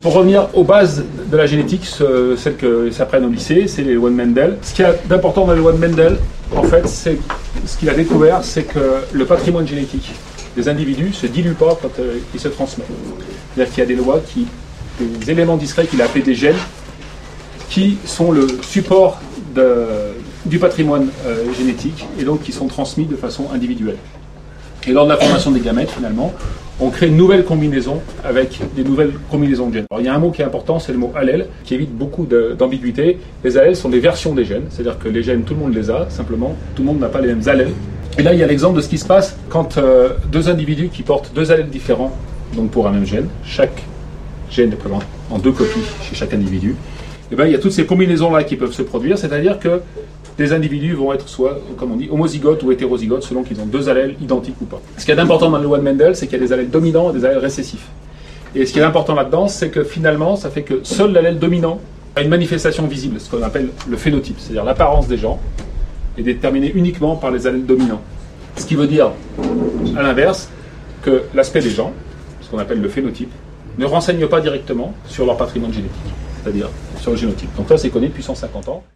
Pour revenir aux bases de la génétique, celles que s'apprennent au lycée, c'est les lois de Mendel. Ce qu'il y a d'important dans les lois de Mendel, en fait, c'est ce qu'il a découvert, c'est que le patrimoine génétique des individus ne se dilue pas quand il se transmet. C'est-à-dire qu'il y a des lois, des éléments discrets qu'il a appelés des gènes, qui sont le support du patrimoine génétique et donc qui sont transmis de façon individuelle. Et lors de la formation des gamètes, finalement, on crée une nouvelle combinaison avec des nouvelles combinaisons de gènes. Alors, il y a un mot qui est important, c'est le mot allèle, qui évite beaucoup d'ambiguïté. Les allèles sont des versions des gènes, c'est-à-dire que les gènes, tout le monde les a, simplement, tout le monde n'a pas les mêmes allèles. Et là, il y a l'exemple de ce qui se passe quand deux individus qui portent deux allèles différents, donc pour un même gène, chaque gène est présent en deux copies chez chaque individu, et bien, il y a toutes ces combinaisons-là qui peuvent se produire, c'est-à-dire que des individus vont être soit, comme on dit, homozygotes ou hétérozygotes, selon qu'ils ont deux allèles identiques ou pas. Ce qui est important dans la loi de Mendel, c'est qu'il y a des allèles dominants et des allèles récessifs. Et ce qui est important là-dedans, c'est que finalement, ça fait que seul l'allèle dominant a une manifestation visible, ce qu'on appelle le phénotype, c'est-à-dire l'apparence des gens, est déterminée uniquement par les allèles dominants. Ce qui veut dire, à l'inverse, que l'aspect des gens, ce qu'on appelle le phénotype, ne renseigne pas directement sur leur patrimoine génétique, c'est-à-dire sur le génotype. Donc ça, c'est connu depuis 150 ans.